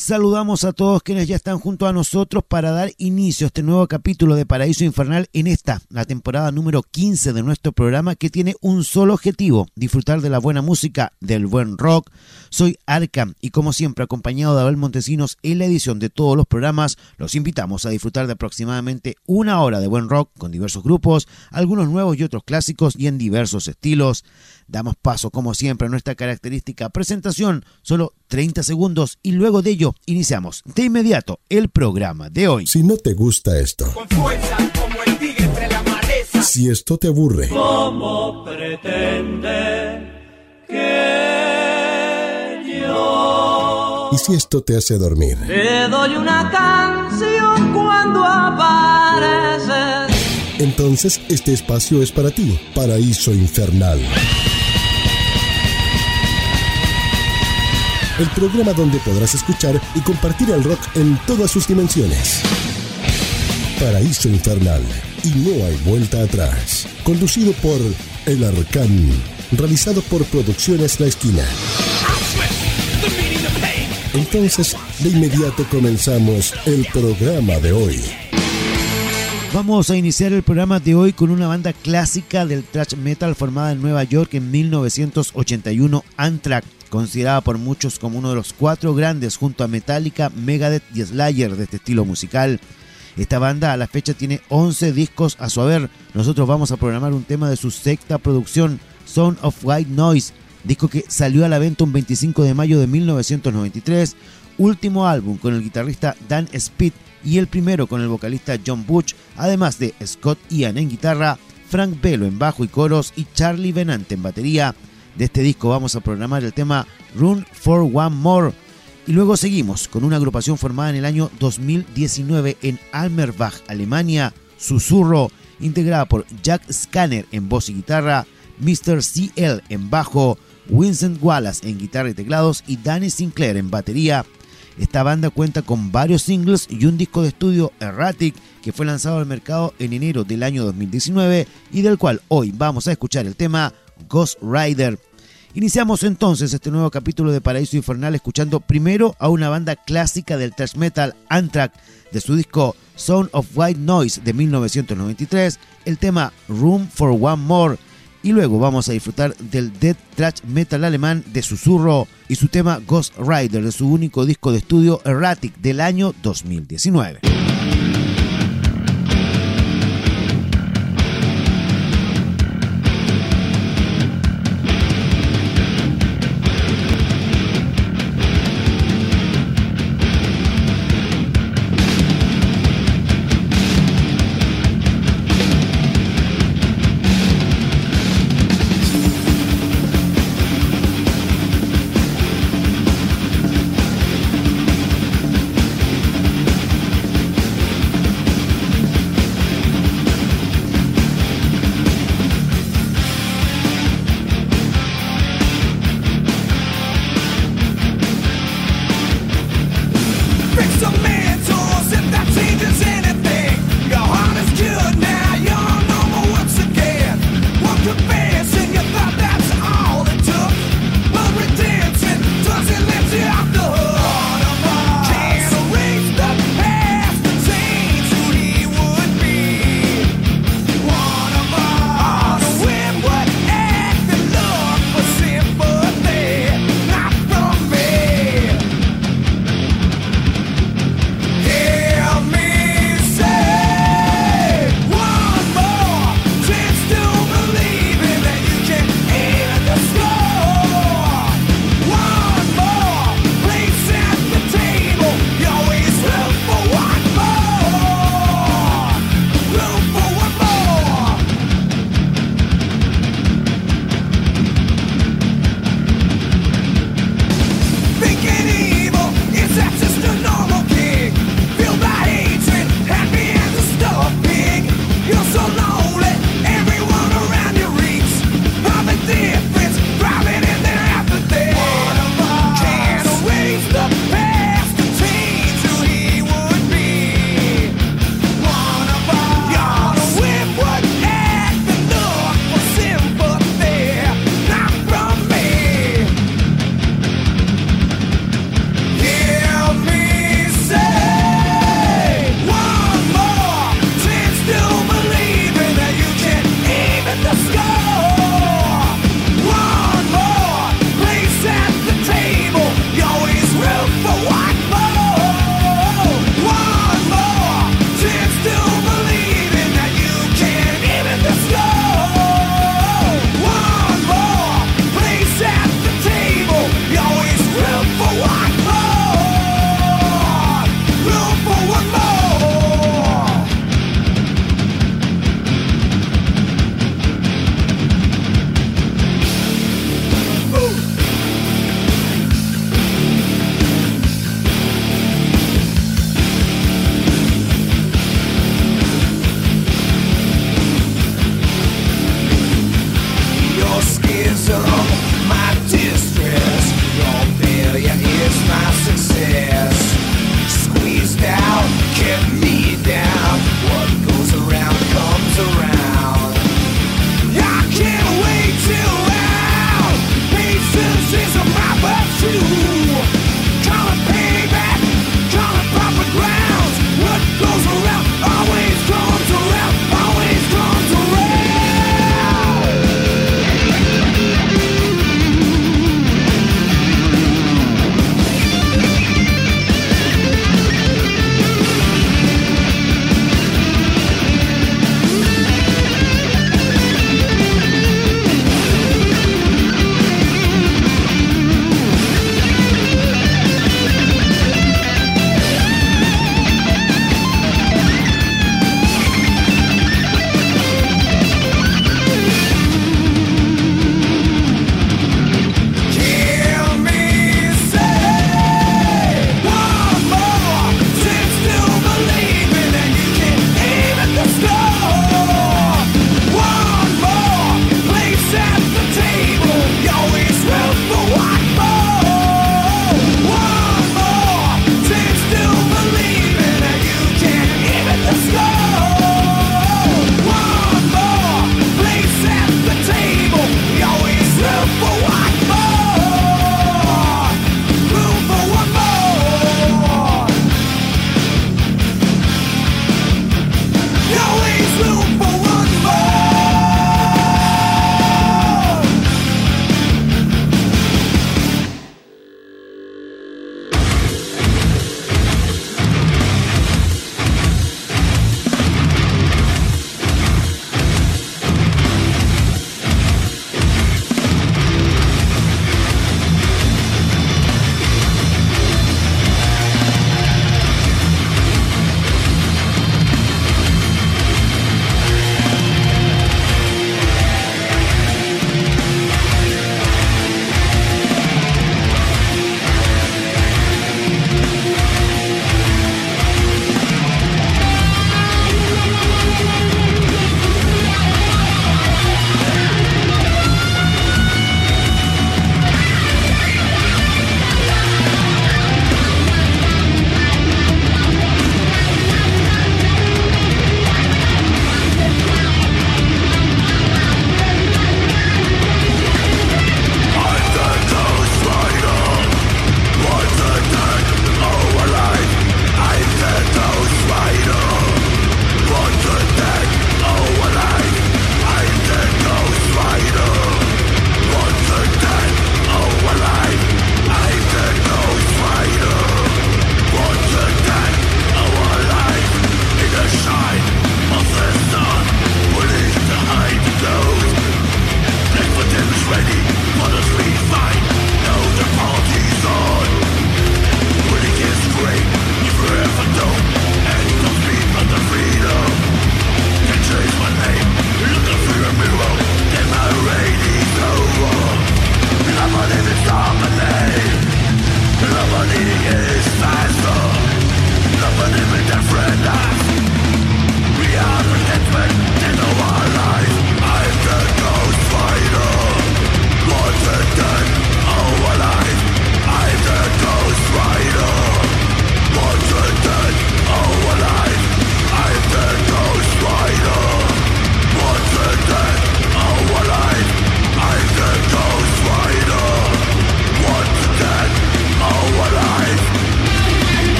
Saludamos a todos quienes ya están junto a nosotros para dar inicio a este nuevo capítulo de Paraíso Infernal en la temporada número 15 de nuestro programa, que tiene un solo objetivo: disfrutar de la buena música, del buen rock. Soy Arkham y, como siempre, acompañado de Abel Montesinos en la edición de todos los programas, los invitamos a disfrutar de aproximadamente una hora de buen rock con diversos grupos, algunos nuevos y otros clásicos y en diversos estilos. Damos paso, como siempre, a nuestra característica presentación, solo 30 segundos, y luego de ello iniciamos de inmediato el programa de hoy. Si no te gusta esto, con fuerza como el tigre entre la maleza, si esto te aburre, ¿cómo pretende que yo? Y si esto te hace dormir, Te doy una canción cuando apareces. Entonces este espacio es para ti. Paraíso Infernal, el programa donde podrás escuchar y compartir el rock en todas sus dimensiones. Paraíso Infernal, y no hay vuelta atrás. Conducido por El Arcán, realizado por Producciones La Esquina. Entonces, de inmediato comenzamos el programa de hoy. Vamos a iniciar el programa de hoy con una banda clásica del thrash metal formada en Nueva York en 1981, Anthrax, considerada por muchos como uno de los 4 grandes junto a Metallica, Megadeth y Slayer de este estilo musical. Esta banda a la fecha tiene 11 discos a su haber. Nosotros vamos a programar un tema de su sexta producción, Sound of White Noise, disco que salió a la venta un 25 de mayo de 1993, último álbum con el guitarrista Dan Speed y el primero con el vocalista John Butch, además de Scott Ian en guitarra, Frank Bello en bajo y coros y Charlie Benante en batería. De este disco vamos a programar el tema Run for One More, y luego seguimos con una agrupación formada en el año 2019 en Almerbach, Alemania, Susurro, integrada por Jack Scanner en voz y guitarra, Mr. CL en bajo, Vincent Wallace en guitarra y teclados y Danny Sinclair en batería. Esta banda cuenta con varios singles y un disco de estudio, Erratic, que fue lanzado al mercado en enero del año 2019 y del cual hoy vamos a escuchar el tema Ghost Rider. Iniciamos entonces este nuevo capítulo de Paraíso Infernal escuchando primero a una banda clásica del thrash metal, Anthrax, de su disco Sound of White Noise de 1993, el tema Room for One More, y luego vamos a disfrutar del death thrash metal alemán de Susurro y su tema Ghost Rider de su único disco de estudio, Erratic, del año 2019.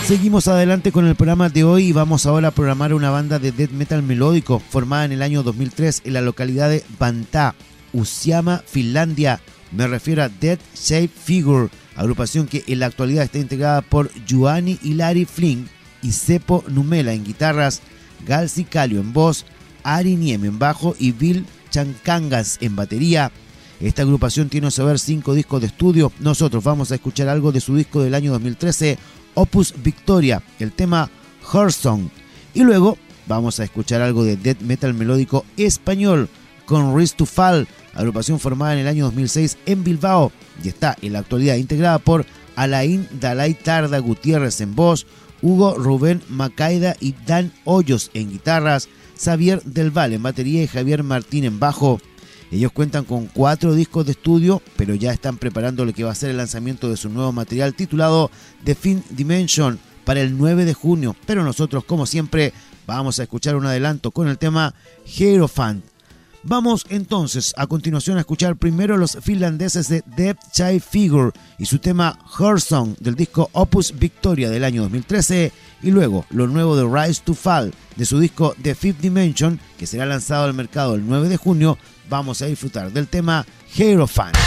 Seguimos adelante con el programa de hoy y vamos ahora a programar una banda de death metal melódico formada en el año 2003 en la localidad de Vantaa, Uusimaa, Finlandia. Me refiero a Death Shape Figure, agrupación que en la actualidad está integrada por Juhani Ilari Flink y Seppo Numela en guitarras, Galsi Kallio en voz, Ari Niemi en bajo y Bill Chankangas en batería. Esta agrupación tiene a saber 5 discos de estudio. Nosotros vamos a escuchar algo de su disco del año 2013, Opus Victoria, el tema Hearthstone. Y luego vamos a escuchar algo de death metal melódico español con Rise to Fall, agrupación formada en el año 2006 en Bilbao y está en la actualidad integrada por Alain Dalai Tarda Gutiérrez en voz, Hugo Rubén Macaida y Dan Hoyos en guitarras, Xavier Del Val en batería y Javier Martín en bajo. Ellos cuentan con 4 discos de estudio, pero ya están preparando lo que va a ser el lanzamiento de su nuevo material titulado The Fifth Dimension para el 9 de junio. Pero nosotros, como siempre, vamos a escuchar un adelanto con el tema Hierophant. Vamos entonces a continuación a escuchar primero los finlandeses de Death Shape Figure y su tema Hearthstone del disco Opus Victoria del año 2013 y luego lo nuevo de Rise to Fall de su disco The Fifth Dimension que será lanzado al mercado el 9 de junio. Vamos a disfrutar del tema Hierophant.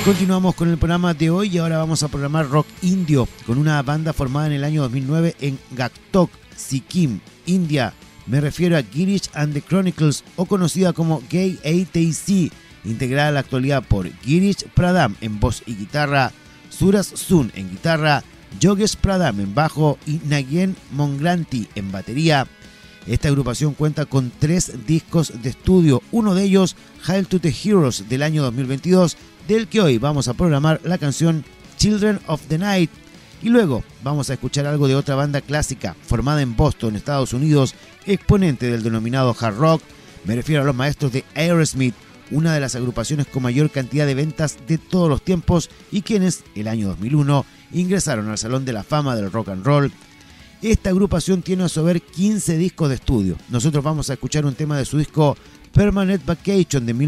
Continuamos con el programa de hoy y ahora vamos a programar rock indio con una banda formada en el año 2009 en Gangtok, Sikkim, India. Me refiero a Girish and the Chronicles, o conocida como Gay ATC, integrada en la actualidad por Girish Pradhan en voz y guitarra, Suraj Sun en guitarra, Yogesh Pradhan en bajo y Nagen Mongranti en batería. Esta agrupación cuenta con 3 discos de estudio, uno de ellos Hail to the Heroes del año 2022, del que hoy vamos a programar la canción Children of the Night, y luego vamos a escuchar algo de otra banda clásica formada en Boston, Estados Unidos, exponente del denominado hard rock. Me refiero a los maestros de Aerosmith, una de las agrupaciones con mayor cantidad de ventas de todos los tiempos y quienes, el año 2001, ingresaron al Salón de la Fama del Rock and Roll. Esta agrupación tiene a su haber 15 discos de estudio. Nosotros vamos a escuchar un tema de su disco Permanent Vacation de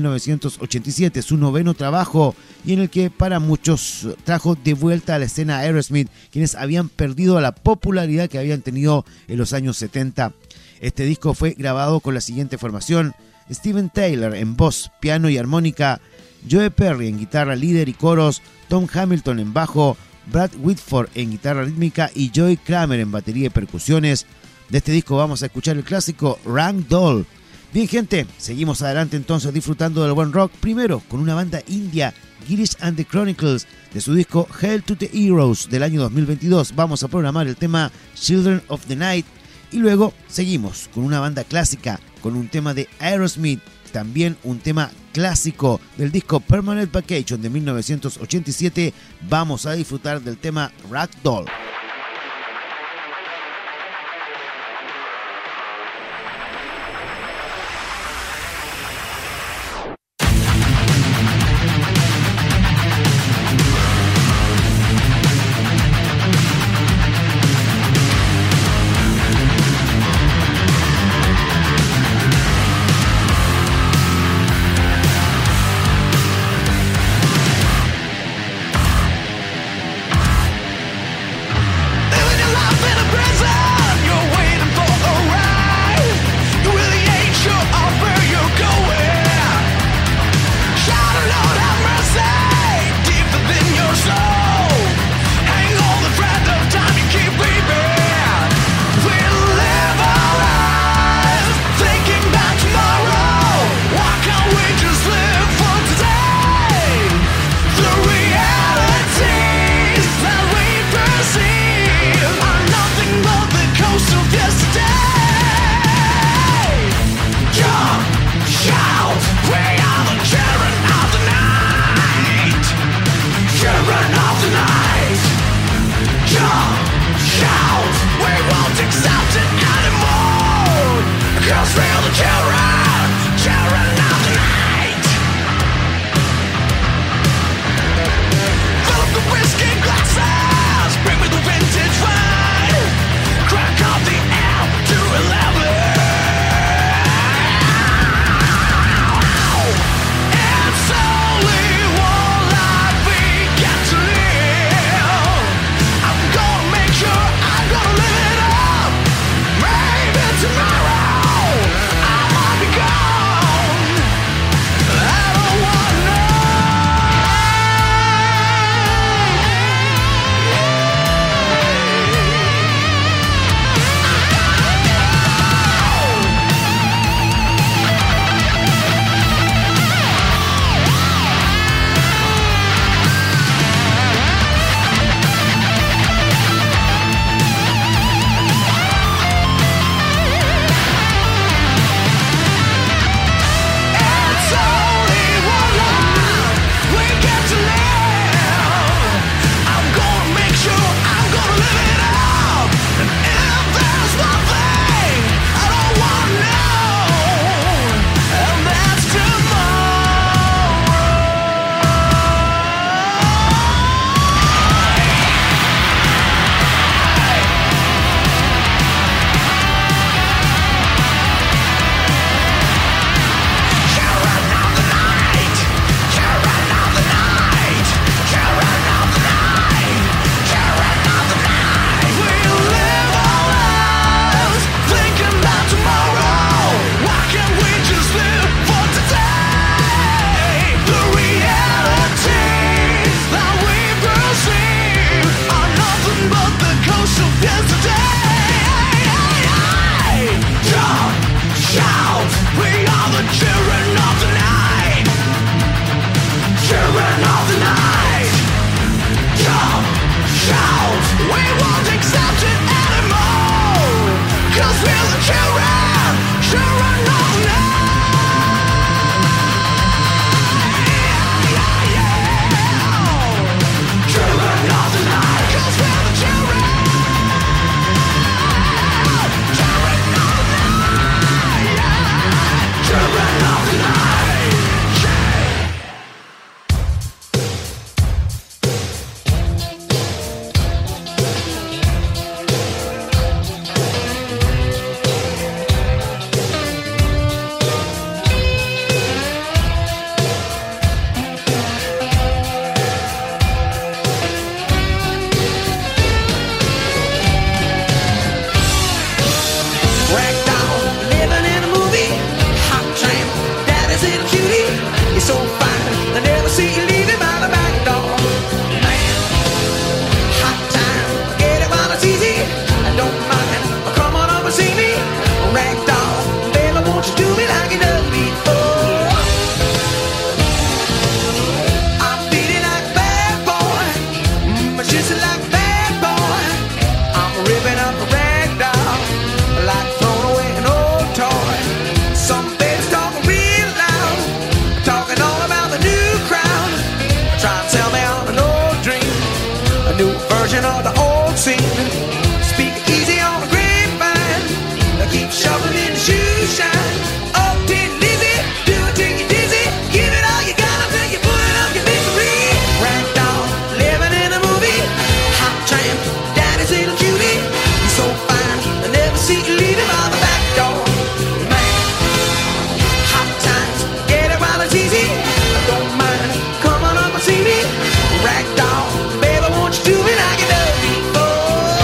1987, su 9º trabajo, y en el que para muchos trajo de vuelta a la escena a Aerosmith, quienes habían perdido la popularidad que habían tenido en los años 70. Este disco fue grabado con la siguiente formación: Steven Tyler en voz, piano y armónica, Joe Perry en guitarra líder y coros, Tom Hamilton en bajo, Brad Whitford en guitarra rítmica y Joey Kramer en batería y percusiones. De este disco vamos a escuchar el clásico Ragdoll. Bien, gente, seguimos adelante entonces disfrutando del buen rock, primero con una banda india, Girish and the Chronicles, de su disco Hail to the Heroes del año 2022. Vamos a programar el tema Children of the Night y luego seguimos con una banda clásica, con un tema de Aerosmith, también un tema clásico del disco Permanent Vacation de 1987. Vamos a disfrutar del tema Ragdoll. Tomorrow I might be gone. You're so fine, I never see you leaving by the back door. Man, hot time, get it while it's easy. I don't mind, come on up and see me. Ragdoll, baby, won't you do me like you done before? I'm feeling like a bad boy, but just like a bad boy. I'm ripping up a ragdoll, like throwing away an old toy. Some babies talking real loud, talking all about the new crowd. Try to tell me I'm an old dream, a new version of the old scene. Speak easy on the grapevine, keep shoving in the shoe shine. Oh, did Lizzie, do it till you're dizzy. Give it all you got until you put it up your misery. Ragdoll, living in a movie. Hot tramp, daddy's little cutie. You're so fine, I never see you leaving by the back door. Man, hot times, get it while it's easy. I don't mind, come on up and see me. Ragdoll, baby, won't you do me like you done before?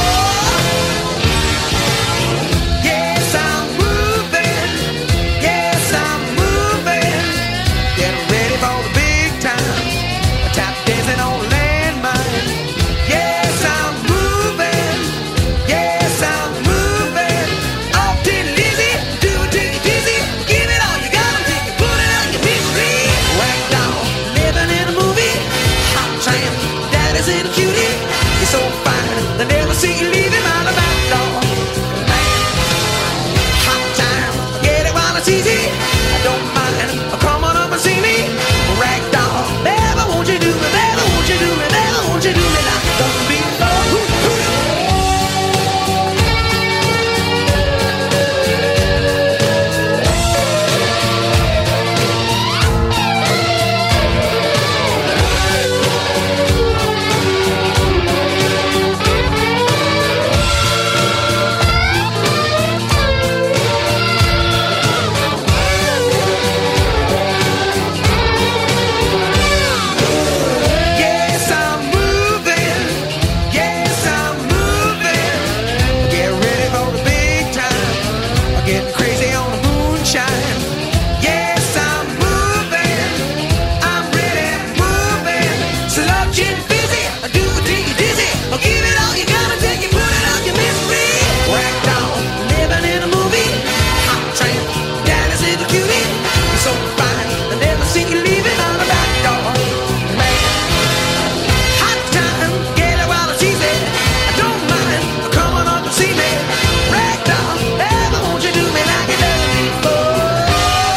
Yes, I'm moving. Yes, I'm moving. Getting ready for the big time. Tap dancing on the landmine. Yes, I'm moving. Yes, I'm moving. Oh, till Lizzie, do it till you're dizzy. Give it all you got until you put it on your misery. Ragdoll, living in a movie. Hot tramp, daddy's in a cutie. You're so fine, they never see you leaving by the back door. Man, hot time, get it while it's easy. I don't mind, come on up and see me. Ragdoll, baby, won't you do me, baby, won't you do me, baby, won't you do me like you done before? Yes, I'm moving. Yes, I'm moving. Get ready for the big time. Getting crazy on the moonshine. Yes, I'm moving. I'm ready, moving. Sludging busy. Do it till you're dizzy. Give it all you got until you put it on your misery. Ragdoll, living in a movie. Hot tramp, daddy's little cutie. You're so fine, I never see you leaving on the back door. Man, hot time, get it while it's easy. I don't mind, come on up and see me. Ragdoll, baby, won't you do me like you done before?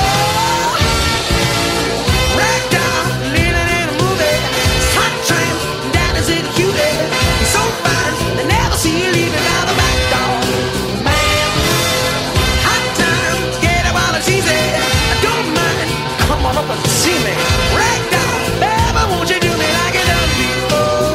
Ragdoll, living in a movie. Hot tramp, daddy's little cutie. You're so fine, they never see you leaving out the back door. Man, hot time, get it while it's easy. I don't mind, come on up and see me. Ragdoll, baby, won't you do me like you done before?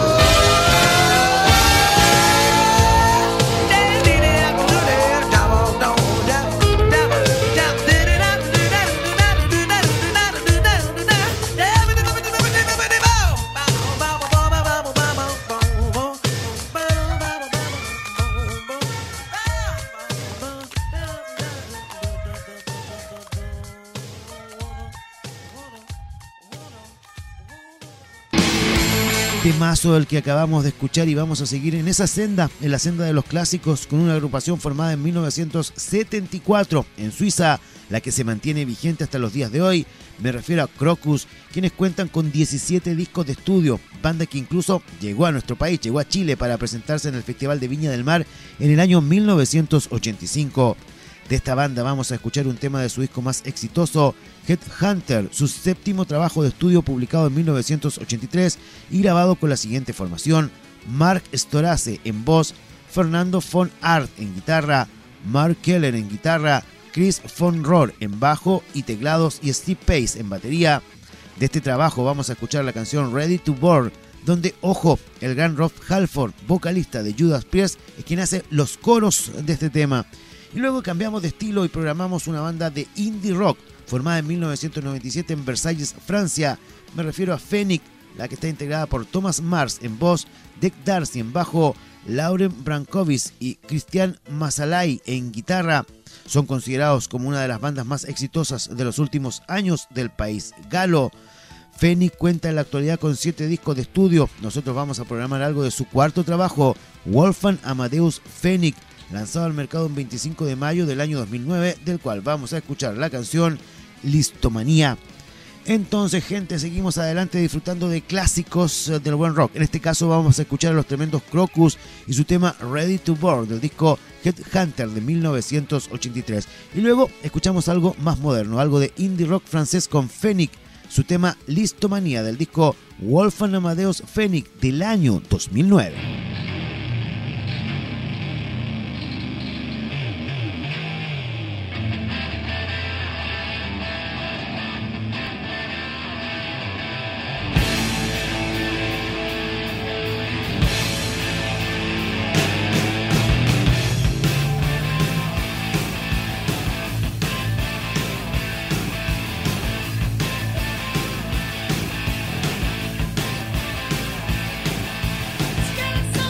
Temazo del que acabamos de escuchar, y vamos a seguir en esa senda, en la senda de los clásicos, con una agrupación formada en 1974 en Suiza, la que se mantiene vigente hasta los días de hoy. Me refiero a Krokus, quienes cuentan con 17 discos de estudio, banda que incluso llegó a nuestro país, llegó a Chile para presentarse en el Festival de Viña del Mar en el año 1985. De esta banda vamos a escuchar un tema de su disco más exitoso, Headhunter, su séptimo trabajo de estudio publicado en 1983 y grabado con la siguiente formación: Mark Storace en voz, Fernando von Art en guitarra, Mark Keller en guitarra, Chris von Rohr en bajo y teclados y Steve Pace en batería. De este trabajo vamos a escuchar la canción Ready to Burn, donde, ojo, el gran Rob Halford, vocalista de Judas Priest, es quien hace los coros de este tema. Y luego cambiamos de estilo y programamos una banda de indie rock formada en 1997 en Versalles, Francia. Me refiero a Phoenix, la que está integrada por Thomas Mars en voz, Dick Darcy en bajo, Lauren Brankovic y Christian Masalai en guitarra. Son considerados como una de las bandas más exitosas de los últimos años del país galo. Phoenix cuenta en la actualidad con 7 discos de estudio. Nosotros vamos a programar algo de su cuarto trabajo, Wolfgang Amadeus Phoenix, lanzado al mercado el 25 de mayo del año 2009, del cual vamos a escuchar la canción Listomanía. Entonces, gente, seguimos adelante disfrutando de clásicos del buen rock. En este caso vamos a escuchar a los tremendos Crocus y su tema Ready to Board del disco Headhunter de 1983. Y luego escuchamos algo más moderno, algo de indie rock francés con Phoenix, su tema Listomanía del disco Wolfgang Amadeus Phoenix del año 2009. Scared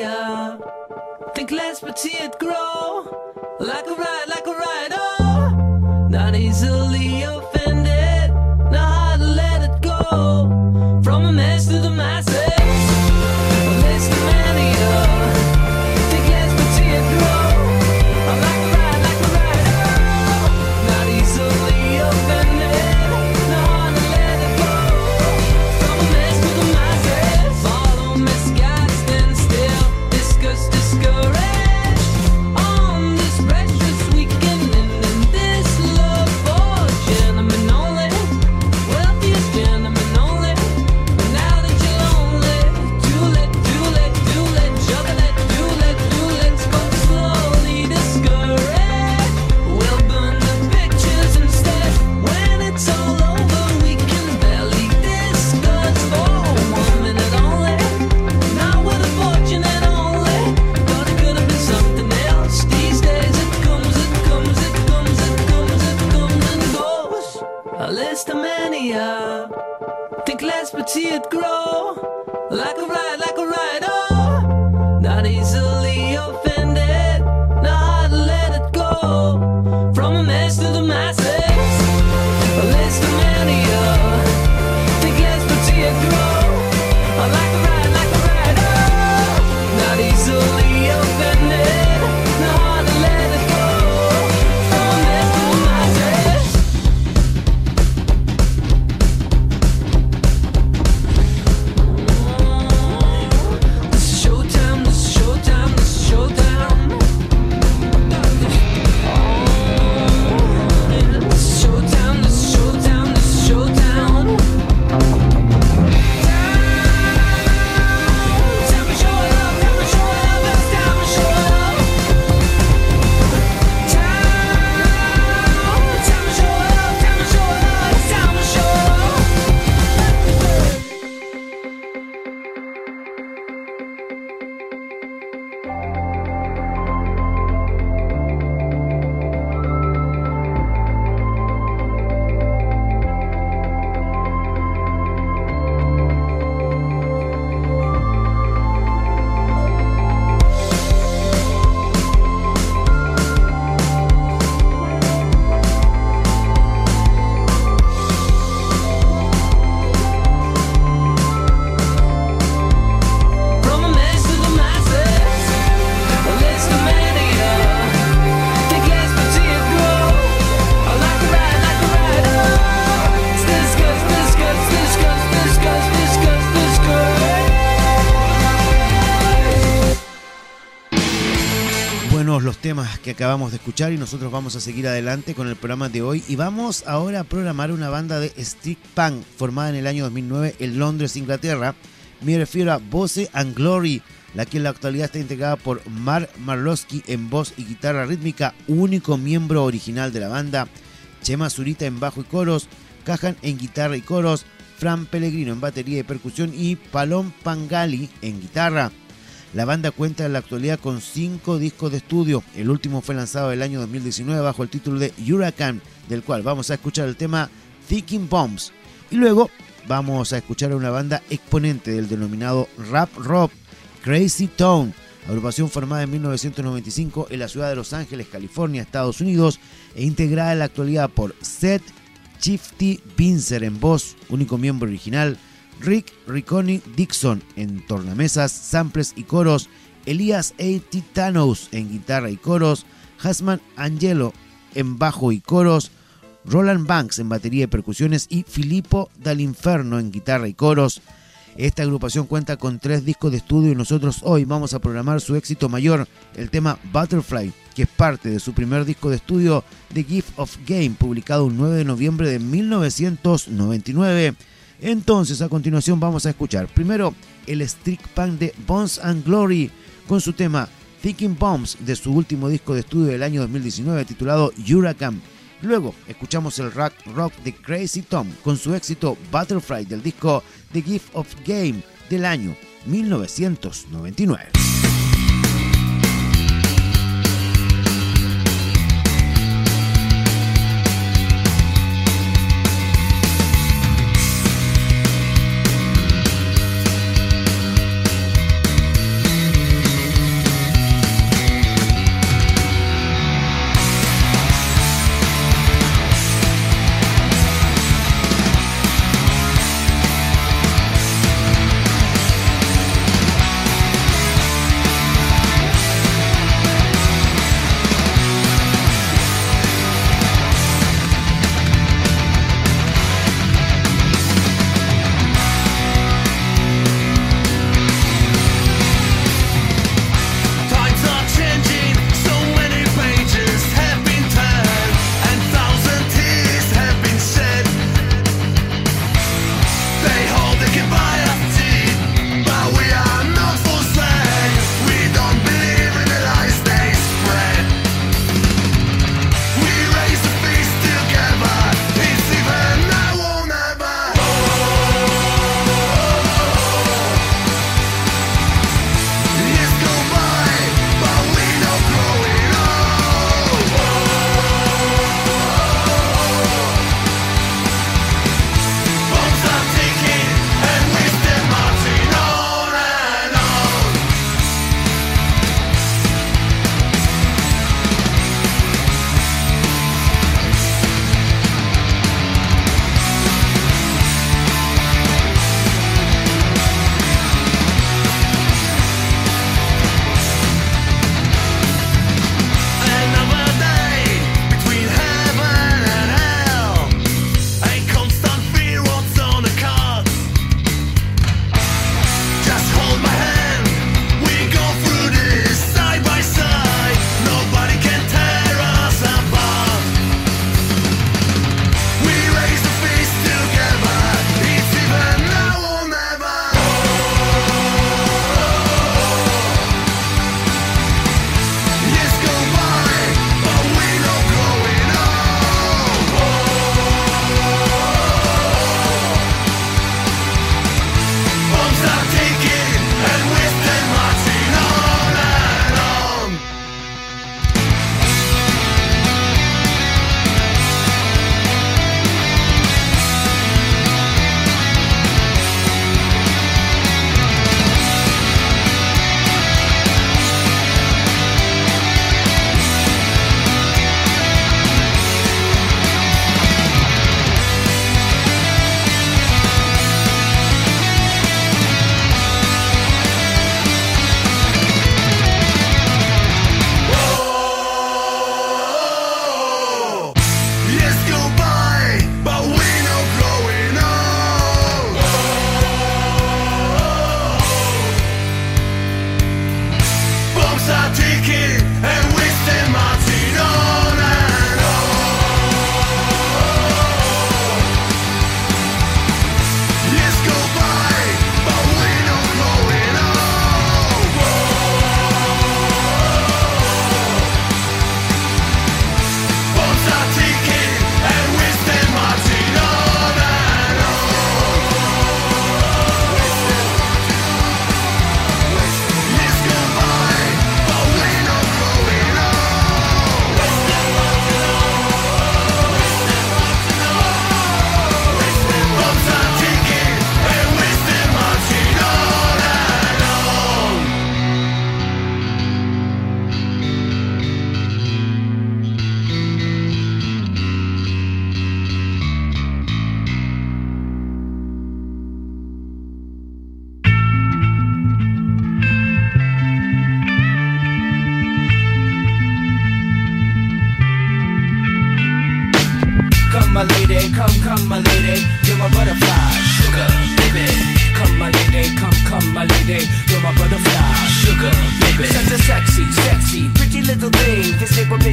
mania. Think less but see it grow. Like a ride, oh. Not easily offended. Not hard to let it go. From a mess to the masses. Less the mania. Think less but see it grow. Like a ride, oh. Not easily offended. Not hard to let it go. From a mess to the masses. Follow misguided, stand still. Discuss, discourage. On this precious weekend and in this love for gentlemen only. Wealthiest gentlemen only. But now that you're lonely, too late, juggle it, let's go slowly discourage. We'll burn the pictures instead. When it's all over, we can barely discuss for 1 minute only. Not with a fortune at only. Thought it could have been something else. These days it comes and goes. A list of mania. Think less but see it grow. Like a ride, oh. Not easily offended. Not hard to let it go. From a mess to the masses. A list of mania. Think less but see it grow. Like a ride, oh. Not easily offended. Not hard to let it go. From a mess to the masses. This is showtime, this is showtime, this is showtime. This is showtime, this is showtime, this is showtime. Time to show it up, it's time to show it up. Time to show it up, it's time to show it up. From a mess to the masses, a list of mania. Think less but see it grow. Like a ride, oh. Discuss. Buenos los temas que acabamos de escuchar y nosotros vamos a seguir adelante con el programa de hoy y vamos ahora a programar una banda de street punk formada en el año 2009 en Londres, Inglaterra. Me refiero a Bosse and Glory, la que en la actualidad está integrada por Mark Marlowski en voz y guitarra rítmica, único miembro original de la banda, Chema Zurita en bajo y coros, Cajan en guitarra y coros, Fran Pellegrino en batería y percusión y Palom Pangali en guitarra. La banda cuenta en la actualidad con 5 discos de estudio. El último fue lanzado el año 2019 bajo el título de Hurricane, del cual vamos a escuchar el tema Ticking Bombs. Y luego vamos a escuchar a una banda exponente del denominado rap rock, Crazy Town, agrupación formada en 1995 en la ciudad de Los Ángeles, California, Estados Unidos, e integrada en la actualidad por Seth Shifty Pincer en voz, único miembro original, Rick Ricconi Dixon en tornamesas, samples y coros, Elias A. Titanos en guitarra y coros, Hasman Angelo en bajo y coros, Roland Banks en batería y percusiones y Filippo Dall'Inferno en guitarra y coros. Esta agrupación cuenta con 3 discos de estudio y nosotros hoy vamos a programar su éxito mayor, el tema Butterfly, que es parte de su primer disco de estudio, The Gift of Game, publicado el 9 de noviembre de 1999. Entonces, a continuación vamos a escuchar primero el street punk de Bones and Glory con su tema Ticking Bombs de su último disco de estudio del año 2019 titulado Hurricane. Luego escuchamos el rock de Crazy Town con su éxito Butterfly del disco The Gift of Game del año 1999.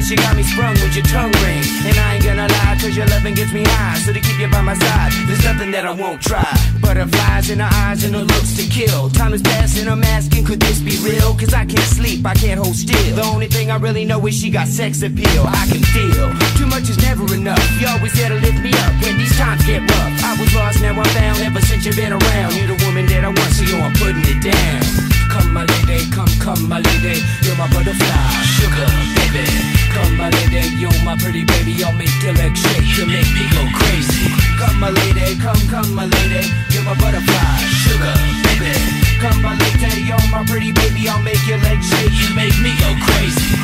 Cause you got me sprung with your tongue ring. And I ain't gonna lie, cause your loving gets me high. So to keep you by my side, there's nothing that I won't try. Butterflies in her eyes and her looks to kill. Time is passing, I'm asking, could this be real? Cause I can't sleep, I can't hold still. The only thing I really know is she got sex appeal. I can feel, too much is never enough. You always there to lift me up when these times get rough. I was lost, now I'm found, ever since you've been around. You're the woman that I want, so yo, I'm putting it down. Come my lady, come my lady. You're my butterfly, sugar baby. Come my lady, you're my pretty baby. I'll make your legs shake, you make me go crazy. Come my lady, come my lady. You're my butterfly, sugar baby. Come my lady, you're my pretty baby. I'll make your legs shake, you make me go crazy.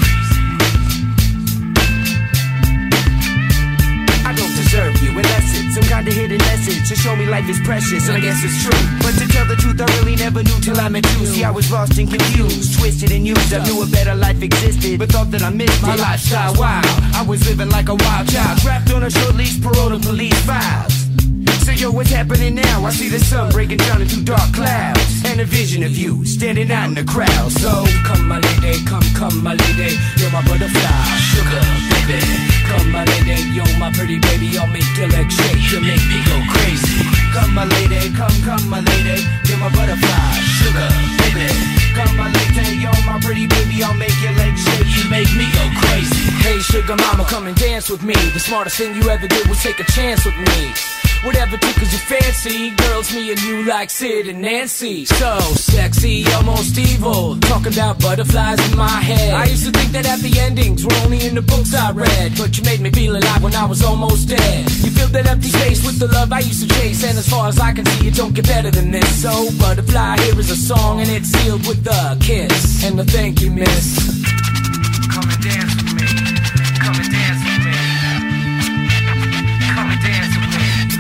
I don't deserve you unless it's some kind of hidden message to show me life is precious, and I guess it's true. But to tell the truth, I really never knew till I met you. See, I was lost and confused, twisted and used. I knew a better life existed, but thought that I missed it. My lifestyle wild, I was living like a wild child, trapped on a short leash, parole to police files. So yo, what's happening now? I see the sun breaking down into dark clouds, and a vision of you standing out in the crowd. So come my lady, come my lady. You're my butterfly, sugar baby. Come my lady, you're my pretty baby. I'll make your legs shake, you make me go crazy. Come my lady, come my lady. You're my butterfly, sugar baby. Come my lady, you're my pretty baby. I'll make your legs shake, you make me go crazy. Hey sugar mama, come and dance with me. The smartest thing you ever did was take a chance with me. Whatever tickles your fancy, girls, me and you like Sid and Nancy. So sexy, almost evil, talking about butterflies in my head. I used to think that happy endings were only in the books I read, but you made me feel alive when I was almost dead. You filled that empty space with the love I used to chase, and as far as I can see, it don't get better than this. So butterfly, here is a song, and it's sealed with a kiss and a thank you, miss. Come and dance with me, come and dance with me, come and dance with me.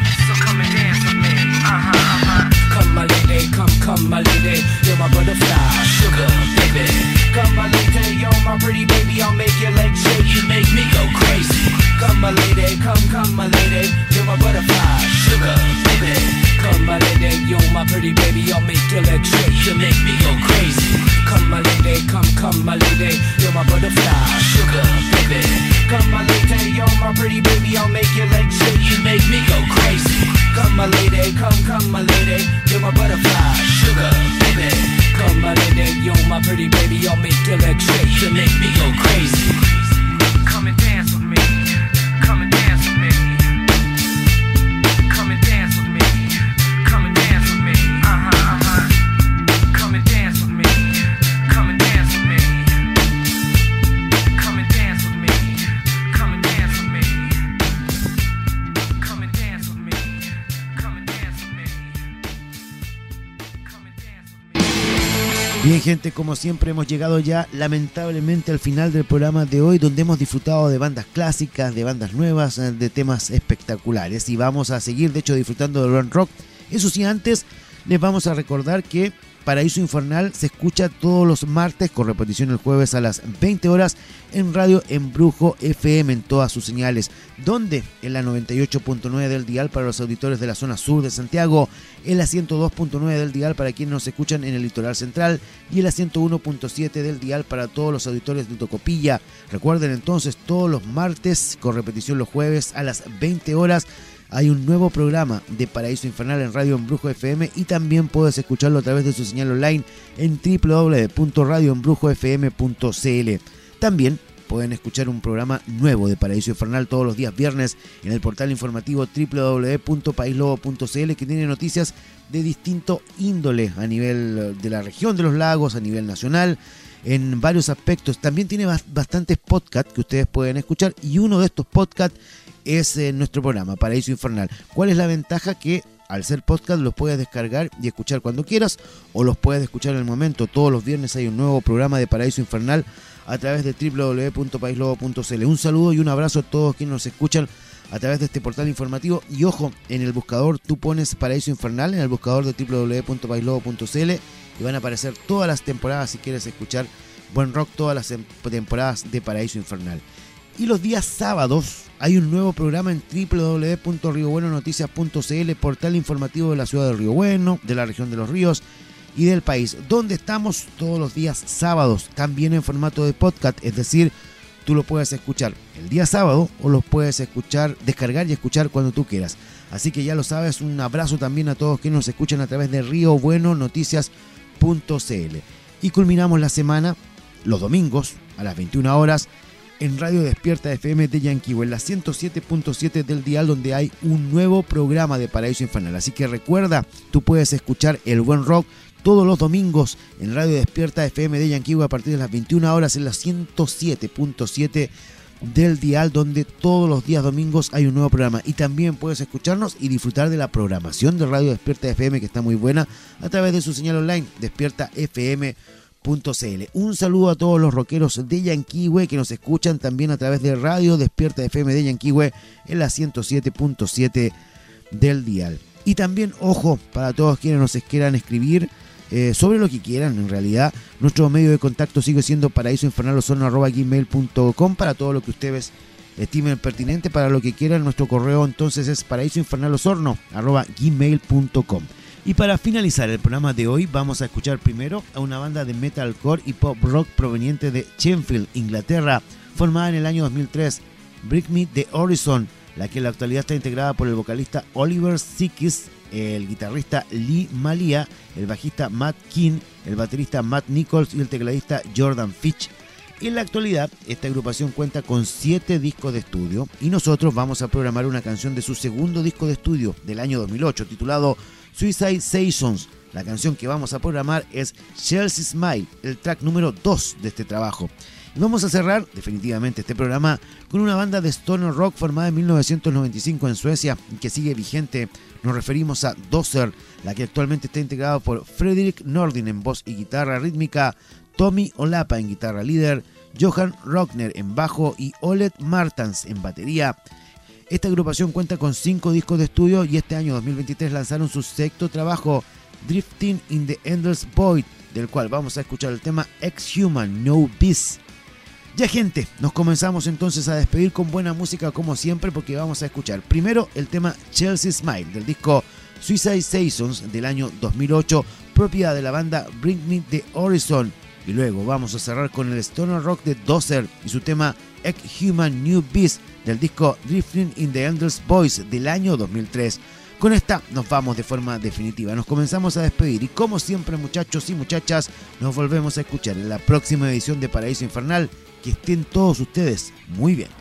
Come my lady, come my lady. You're my butterfly, sugar baby. Come my lady, you're my pretty baby. I'll make your legs shake, you make me go crazy. Come my lady, come my lady. You're my butterfly, sugar baby. Come my lady, you're my pretty baby. I'll make your legs shake, you make me go crazy. Come my lady, come my lady. You're my butterfly, sugar baby. Come my lady, you're my pretty baby. I'll make your legs shake, you make me go crazy. Come my lady, come my lady. You're my butterfly, sugar baby. Come my lady, you're my pretty baby. I'll make your legs shake, you make me go crazy. Come and dance with me, come and dance with me. Come and dance with me, come and dance with me. Come and dance with me, come and dance with me. Come and dance with me, come and dance with me. Come and dance with me, come and dance with me. Come and dance with me. Bien gente, como siempre hemos llegado ya lamentablemente al final del programa de hoy, donde hemos disfrutado de bandas clásicas, de bandas nuevas, de temas espectaculares, y vamos a seguir de hecho disfrutando del Run Rock. Eso sí, antes les vamos a recordar que Paraíso Infernal se escucha todos los martes, con repetición el jueves a las 20 horas en Radio Embrujo FM en todas sus señales, donde en la 98.9 del dial para los auditores de la zona sur de Santiago, en la 102.9 del dial para quienes nos escuchan en el litoral central y en la 101.7 del dial para todos los auditores de Tocopilla. Recuerden entonces, todos los martes, con repetición los jueves a las 20 horas, hay un nuevo programa de Paraíso Infernal en Radio Embrujo FM, y también puedes escucharlo a través de su señal online en www.radioembrujofm.cl. También pueden escuchar un programa nuevo de Paraíso Infernal todos los días viernes en el portal informativo www.paislobo.cl, que tiene noticias de distinto índole a nivel de la región de los lagos, a nivel nacional, en varios aspectos. También tiene bastantes podcasts que ustedes pueden escuchar, y uno de estos podcasts es nuestro programa Paraíso Infernal. ¿Cuál es la ventaja? Que al ser podcast los puedes descargar y escuchar cuando quieras, o los puedes escuchar en el momento. Todos los viernes hay un nuevo programa de Paraíso Infernal a través de www.paislobo.cl. Un saludo y un abrazo a todos quienes nos escuchan a través de este portal informativo. Y ojo, en el buscador tú pones Paraíso Infernal en el buscador de www.paislobo.cl y van a aparecer todas las temporadas si quieres escuchar buen rock, todas las temporadas de Paraíso Infernal. Y los días sábados hay un nuevo programa en www.riobuenonoticias.cl, portal informativo de la ciudad de Río Bueno, de la región de Los Ríos y del país, donde estamos todos los días sábados, también en formato de podcast, es decir, tú lo puedes escuchar el día sábado o los puedes escuchar, descargar y escuchar cuando tú quieras. Así que ya lo sabes, un abrazo también a todos que nos escuchan a través de riobuenonoticias.cl. Y culminamos la semana los domingos a las 21 horas en Radio Despierta FM de Yanquihue, en la 107.7 del dial, donde hay un nuevo programa de Paraíso Infernal. Así que recuerda, tú puedes escuchar el buen rock todos los domingos en Radio Despierta FM de Yanquihue a partir de las 21 horas en la 107.7 del dial, donde todos los días domingos hay un nuevo programa. Y también puedes escucharnos y disfrutar de la programación de Radio Despierta FM, que está muy buena, a través de su señal online, despiertafm.cl. Un saludo a todos los rockeros de Yanquihue que nos escuchan también a través de Radio Despierta FM de Yanquihue en la 107.7 del dial. Y también, ojo, para todos quienes nos quieran escribir sobre lo que quieran, en realidad, nuestro medio de contacto sigue siendo paraísoinfernalosorno@gmail.com para todo lo que ustedes estimen pertinente, para lo que quieran. Nuestro correo entonces es paraísoinfernalosorno@gmail.com. Y para finalizar el programa de hoy, vamos a escuchar primero a una banda de metalcore y pop rock proveniente de Sheffield, Inglaterra, formada en el año 2003, Bring Me the Horizon, la que en la actualidad está integrada por el vocalista Oliver Sykes, el guitarrista Lee Malia, el bajista Matt King, el baterista Matt Nichols y el tecladista Jordan Fitch. En la actualidad, esta agrupación cuenta con 7 discos de estudio y nosotros vamos a programar una canción de su segundo disco de estudio del año 2008, titulado Suicide Seasons. La canción que vamos a programar es Chelsea Smile, el track número 2 de este trabajo. Y vamos a cerrar definitivamente este programa con una banda de stoner rock formada en 1995 en Suecia y que sigue vigente. Nos referimos a Dozer, la que actualmente está integrada por Fredrik Nordin en voz y guitarra rítmica, Tommy Olapa en guitarra líder, Johan Rockner en bajo y Olet Martans en batería. Esta agrupación cuenta con 5 discos de estudio y este año 2023 lanzaron su sexto trabajo, Drifting in the Endless Void, del cual vamos a escuchar el tema Ex-Human No Beast. Ya, gente, nos comenzamos entonces a despedir con buena música como siempre, porque vamos a escuchar primero el tema Chelsea Smile del disco Suicide Seasons del año 2008, propiedad de la banda Bring Me the Horizon, y luego vamos a cerrar con el stoner rock de Dozer y su tema Ex-Human New Beast del disco Drifting in the Endless Void del año 2003. Con esta nos vamos de forma definitiva, nos comenzamos a despedir y como siempre, muchachos y muchachas, nos volvemos a escuchar en la próxima edición de Paraíso Infernal. Que estén todos ustedes muy bien.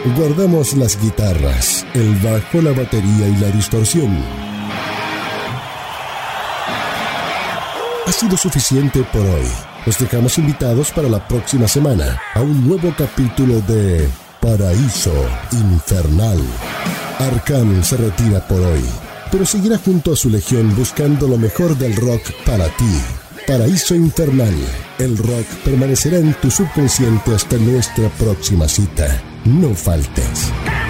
Guardamos las guitarras, el bajo, la batería y la distorsión. Ha sido suficiente por hoy. Los dejamos invitados para la próxima semana a un nuevo capítulo de Paraíso Infernal. Arkham se retira por hoy, pero seguirá junto a su legión buscando lo mejor del rock para ti. Paraíso Infernal. El rock permanecerá en tu subconsciente hasta nuestra próxima cita. No faltes.